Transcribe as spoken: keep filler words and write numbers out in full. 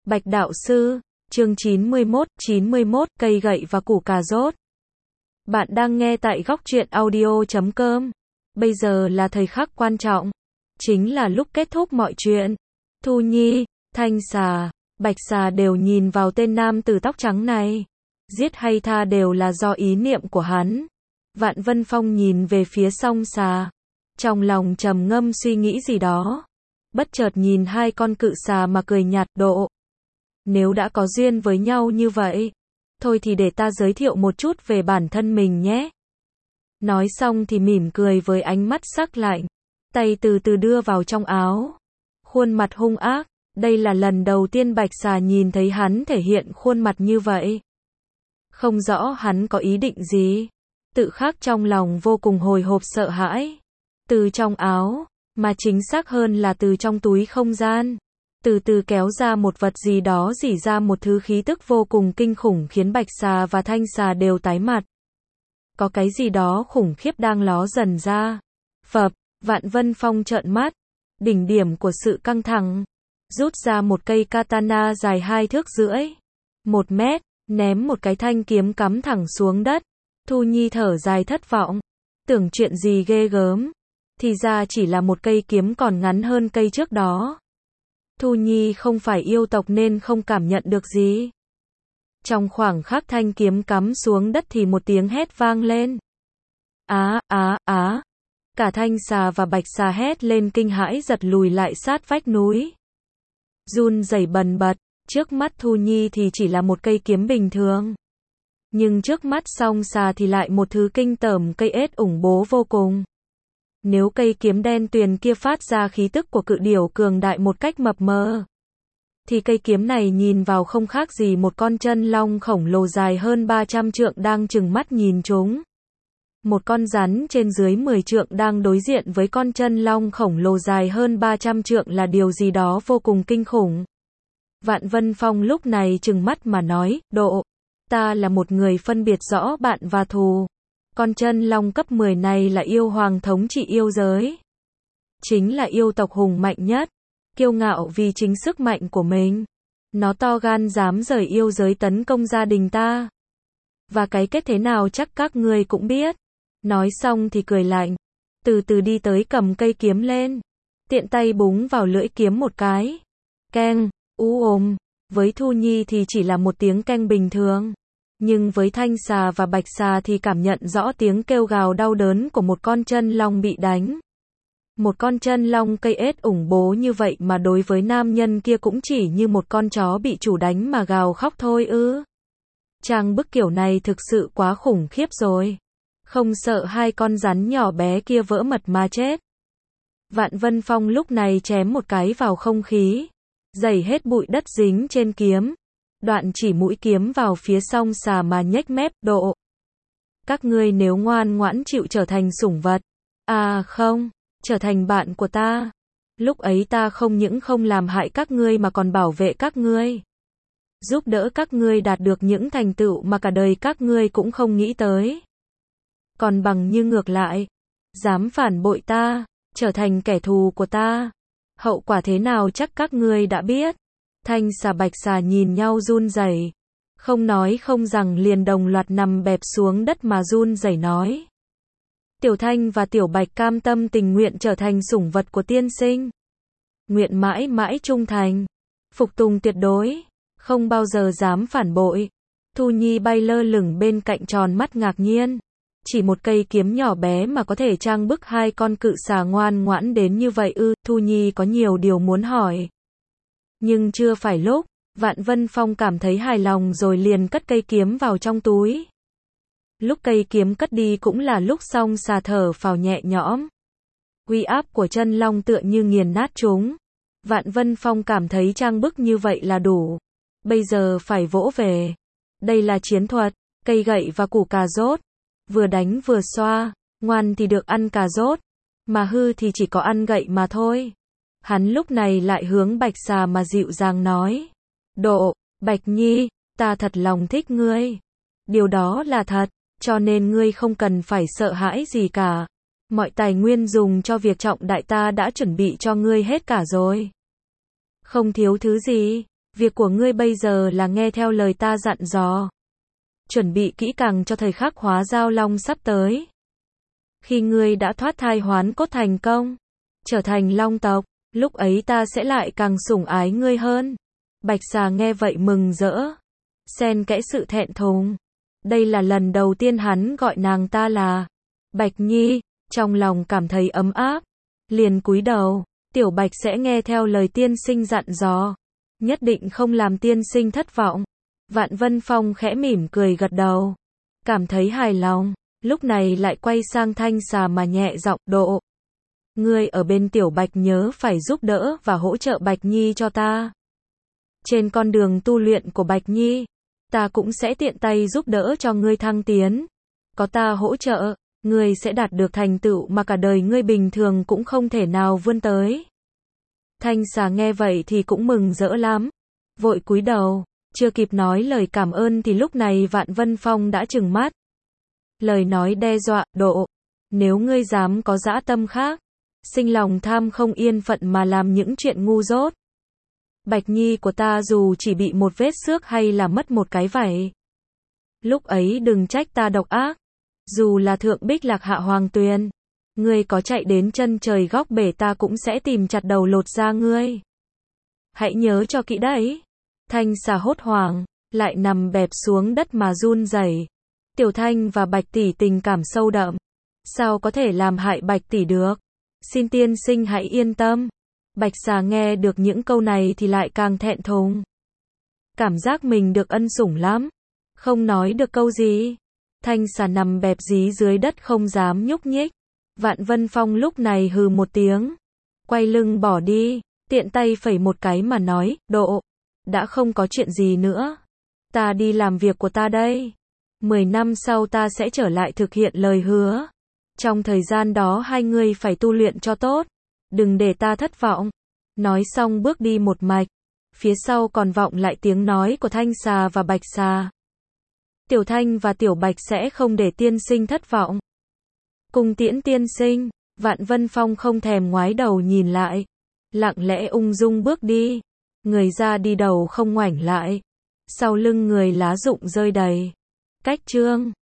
Bạch đạo sư, chương chín mươi mốt, chín mươi mốt, cây gậy và củ cà rốt. Bạn đang nghe tại góc truyện audio chấm com. Bây giờ là thời khắc quan trọng, chính là lúc kết thúc mọi chuyện. Thu Nhi, Thanh Xà, Bạch Xà đều nhìn vào tên nam tử tóc trắng này. Giết hay tha đều là do ý niệm của hắn. Vạn Vân Phong nhìn về phía Song Xà, trong lòng trầm ngâm suy nghĩ gì đó. Bất chợt nhìn hai con cự xà mà cười nhạt, độ. Nếu đã có duyên với nhau như vậy, thôi thì để ta giới thiệu một chút về bản thân mình nhé. Nói xong thì mỉm cười với ánh mắt sắc lạnh, tay từ từ đưa vào trong áo. Khuôn mặt hung ác, đây là lần đầu tiên Bạch Xà nhìn thấy hắn thể hiện khuôn mặt như vậy. Không rõ hắn có ý định gì, tự khắc trong lòng vô cùng hồi hộp sợ hãi. Từ trong áo, mà chính xác hơn là từ trong túi không gian, từ từ kéo ra một vật gì đó, rỉ ra một thứ khí tức vô cùng kinh khủng khiến Bạch Xà và Thanh Xà đều tái mặt. Có cái gì đó khủng khiếp đang ló dần ra. Phập, Vạn Vân Phong trợn mắt, đỉnh điểm của sự căng thẳng, rút ra một cây katana dài hai thước rưỡi, một mét, ném một cái thanh kiếm cắm thẳng xuống đất. Thu Nhi thở dài thất vọng, tưởng chuyện gì ghê gớm, thì ra chỉ là một cây kiếm còn ngắn hơn cây trước đó. Thu Nhi không phải yêu tộc nên không cảm nhận được gì. Trong khoảng khắc thanh kiếm cắm xuống đất thì một tiếng hét vang lên. Á, á, á. Cả Thanh Xà và Bạch Xà hét lên kinh hãi, giật lùi lại sát vách núi. Run rẩy bần bật, trước mắt Thu Nhi thì chỉ là một cây kiếm bình thường. Nhưng trước mắt Song Xà thì lại một thứ kinh tởm, cây ết ủng bố vô cùng. Nếu cây kiếm đen tuyền kia phát ra khí tức của cự điểu cường đại một cách mập mờ, thì cây kiếm này nhìn vào không khác gì một con chân long khổng lồ dài hơn ba trăm trượng đang trừng mắt nhìn chúng. Một con rắn trên dưới mười trượng đang đối diện với con chân long khổng lồ dài hơn ba trăm trượng là điều gì đó vô cùng kinh khủng. Vạn Vân Phong lúc này trừng mắt mà nói, độ, ta là một người phân biệt rõ bạn và thù. Con chân long cấp mười này là yêu hoàng thống trị yêu giới. Chính là yêu tộc hùng mạnh nhất, kiêu ngạo vì chính sức mạnh của mình. Nó to gan dám rời yêu giới tấn công gia đình ta. Và cái kết thế nào chắc các ngươi cũng biết. Nói xong thì cười lạnh, từ từ đi tới cầm cây kiếm lên, tiện tay búng vào lưỡi kiếm một cái. Keng, ú ồm, với Thu Nhi thì chỉ là một tiếng keng bình thường. Nhưng với Thanh Xà và Bạch Xà thì cảm nhận rõ tiếng kêu gào đau đớn của một con chân long bị đánh. Một con chân long cây ết ủng bố như vậy mà đối với nam nhân kia cũng chỉ như một con chó bị chủ đánh mà gào khóc thôi ư. Trang bức kiểu này thực sự quá khủng khiếp rồi. Không sợ hai con rắn nhỏ bé kia vỡ mật mà chết. Vạn Vân Phong lúc này chém một cái vào không khí, dày hết bụi đất dính trên kiếm. Đoạn chỉ mũi kiếm vào phía Song Xà mà nhếch mép, độ. Các ngươi nếu ngoan ngoãn chịu trở thành sủng vật, à không, trở thành bạn của ta, lúc ấy ta không những không làm hại các ngươi mà còn bảo vệ các ngươi, giúp đỡ các ngươi đạt được những thành tựu mà cả đời các ngươi cũng không nghĩ tới. Còn bằng như ngược lại, dám phản bội ta, trở thành kẻ thù của ta, hậu quả thế nào chắc các ngươi đã biết. Thanh Xà Bạch Xà nhìn nhau run rẩy, không nói không rằng liền đồng loạt nằm bẹp xuống đất mà run rẩy nói. Tiểu Thanh và Tiểu Bạch cam tâm tình nguyện trở thành sủng vật của tiên sinh, nguyện mãi mãi trung thành, phục tùng tuyệt đối, không bao giờ dám phản bội. Thu Nhi bay lơ lửng bên cạnh tròn mắt ngạc nhiên, chỉ một cây kiếm nhỏ bé mà có thể trang bức hai con cự xà ngoan ngoãn đến như vậy ư? Thu Nhi có nhiều điều muốn hỏi. Nhưng chưa phải lúc, Vạn Vân Phong cảm thấy hài lòng rồi liền cất cây kiếm vào trong túi. Lúc cây kiếm cất đi cũng là lúc Song Xà thở phào nhẹ nhõm. Uy áp của chân long tựa như nghiền nát chúng. Vạn Vân Phong cảm thấy trang bức như vậy là đủ. Bây giờ phải vỗ về. Đây là chiến thuật, cây gậy và củ cà rốt. Vừa đánh vừa xoa, ngoan thì được ăn cà rốt, mà hư thì chỉ có ăn gậy mà thôi. Hắn lúc này lại hướng Bạch Xà mà dịu dàng nói. Độ, Bạch Nhi, ta thật lòng thích ngươi. Điều đó là thật, cho nên ngươi không cần phải sợ hãi gì cả. Mọi tài nguyên dùng cho việc trọng đại ta đã chuẩn bị cho ngươi hết cả rồi. Không thiếu thứ gì. Việc của ngươi bây giờ là nghe theo lời ta dặn dò. Chuẩn bị kỹ càng cho thời khắc hóa giao long sắp tới. Khi ngươi đã thoát thai hoán cốt thành công, trở thành long tộc, lúc ấy ta sẽ lại càng sủng ái ngươi hơn. Bạch xà nghe vậy mừng rỡ, xen kẽ sự thẹn thùng. Đây là lần đầu tiên hắn gọi nàng ta là Bạch Nhi, trong lòng cảm thấy ấm áp, liền cúi đầu. Tiểu Bạch sẽ nghe theo lời tiên sinh dặn dò, nhất định không làm tiên sinh thất vọng. Vạn Vân Phong khẽ mỉm cười gật đầu, cảm thấy hài lòng, lúc này lại quay sang Thanh Xà mà nhẹ giọng, Độ, ngươi ở bên Tiểu Bạch nhớ phải giúp đỡ và hỗ trợ Bạch Nhi cho ta. Trên con đường tu luyện của Bạch Nhi, ta cũng sẽ tiện tay giúp đỡ cho ngươi thăng tiến. Có ta hỗ trợ, ngươi sẽ đạt được thành tựu mà cả đời ngươi bình thường cũng không thể nào vươn tới. Thanh Xà nghe vậy thì cũng mừng rỡ lắm, vội cúi đầu, chưa kịp nói lời cảm ơn thì lúc này Vạn Vân Phong đã trừng mắt. Lời nói đe dọa, Độ, nếu ngươi dám có dã tâm khác, sinh lòng tham không yên phận mà làm những chuyện ngu dốt, Bạch Nhi của ta dù chỉ bị một vết xước hay là mất một cái vảy, lúc ấy đừng trách ta độc ác. Dù là thượng bích lạc hạ hoàng tuyền, ngươi có chạy đến chân trời góc bể ta cũng sẽ tìm chặt đầu lột da ngươi. Hãy nhớ cho kỹ đấy. Thanh Xà hốt hoảng, lại nằm bẹp xuống đất mà run rẩy. Tiểu Thanh và Bạch tỷ tình cảm sâu đậm, sao có thể làm hại Bạch tỷ được? Xin tiên sinh hãy yên tâm. Bạch Xà nghe được những câu này thì lại càng thẹn thùng. Cảm giác mình được ân sủng lắm, không nói được câu gì. Thanh Xà nằm bẹp dí dưới đất không dám nhúc nhích. Vạn Vân Phong lúc này hừ một tiếng, quay lưng bỏ đi, tiện tay phẩy một cái mà nói, Độ, đã không có chuyện gì nữa. Ta đi làm việc của ta đây. Mười năm sau ta sẽ trở lại thực hiện lời hứa. Trong thời gian đó hai người phải tu luyện cho tốt, đừng để ta thất vọng. Nói xong bước đi một mạch, phía sau còn vọng lại tiếng nói của Thanh Xà và Bạch Xà. Tiểu Thanh và Tiểu Bạch sẽ không để tiên sinh thất vọng. Cùng tiễn tiên sinh. Vạn Vân Phong không thèm ngoái đầu nhìn lại, lặng lẽ ung dung bước đi, người ra đi đầu không ngoảnh lại, sau lưng người lá rụng rơi đầy. Cách chương